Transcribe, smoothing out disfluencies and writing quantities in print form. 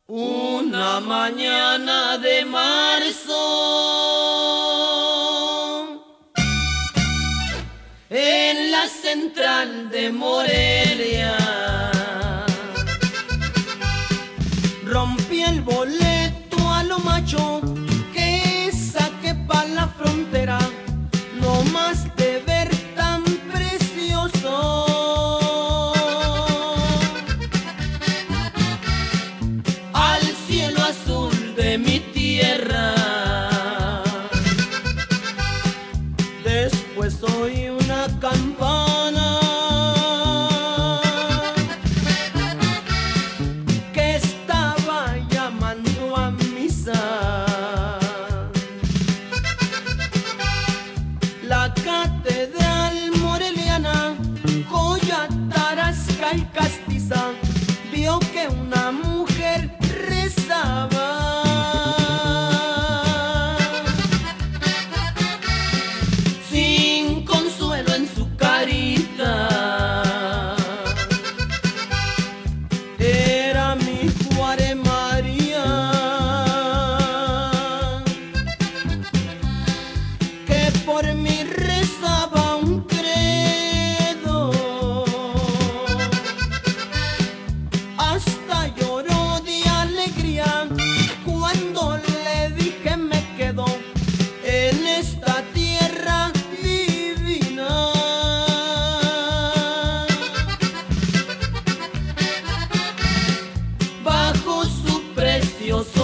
Una mañana de marzo, en la central de Morelia, rompí el boleto a lo macho que saqué pa' la frontera, no más de ver tan precioso al cielo azul de mi tierra. Después oí una campana que estaba llamando a misa. La catedral moreliana, joya, tarasca y castiza, vio que una mujer rezaba. Sin consuelo en su carita, era mi Juárez María, que por mí rezaba un credo. Hasta lloró de alegría cuando le dije me quedo en esta tierra divina. Bajo su precioso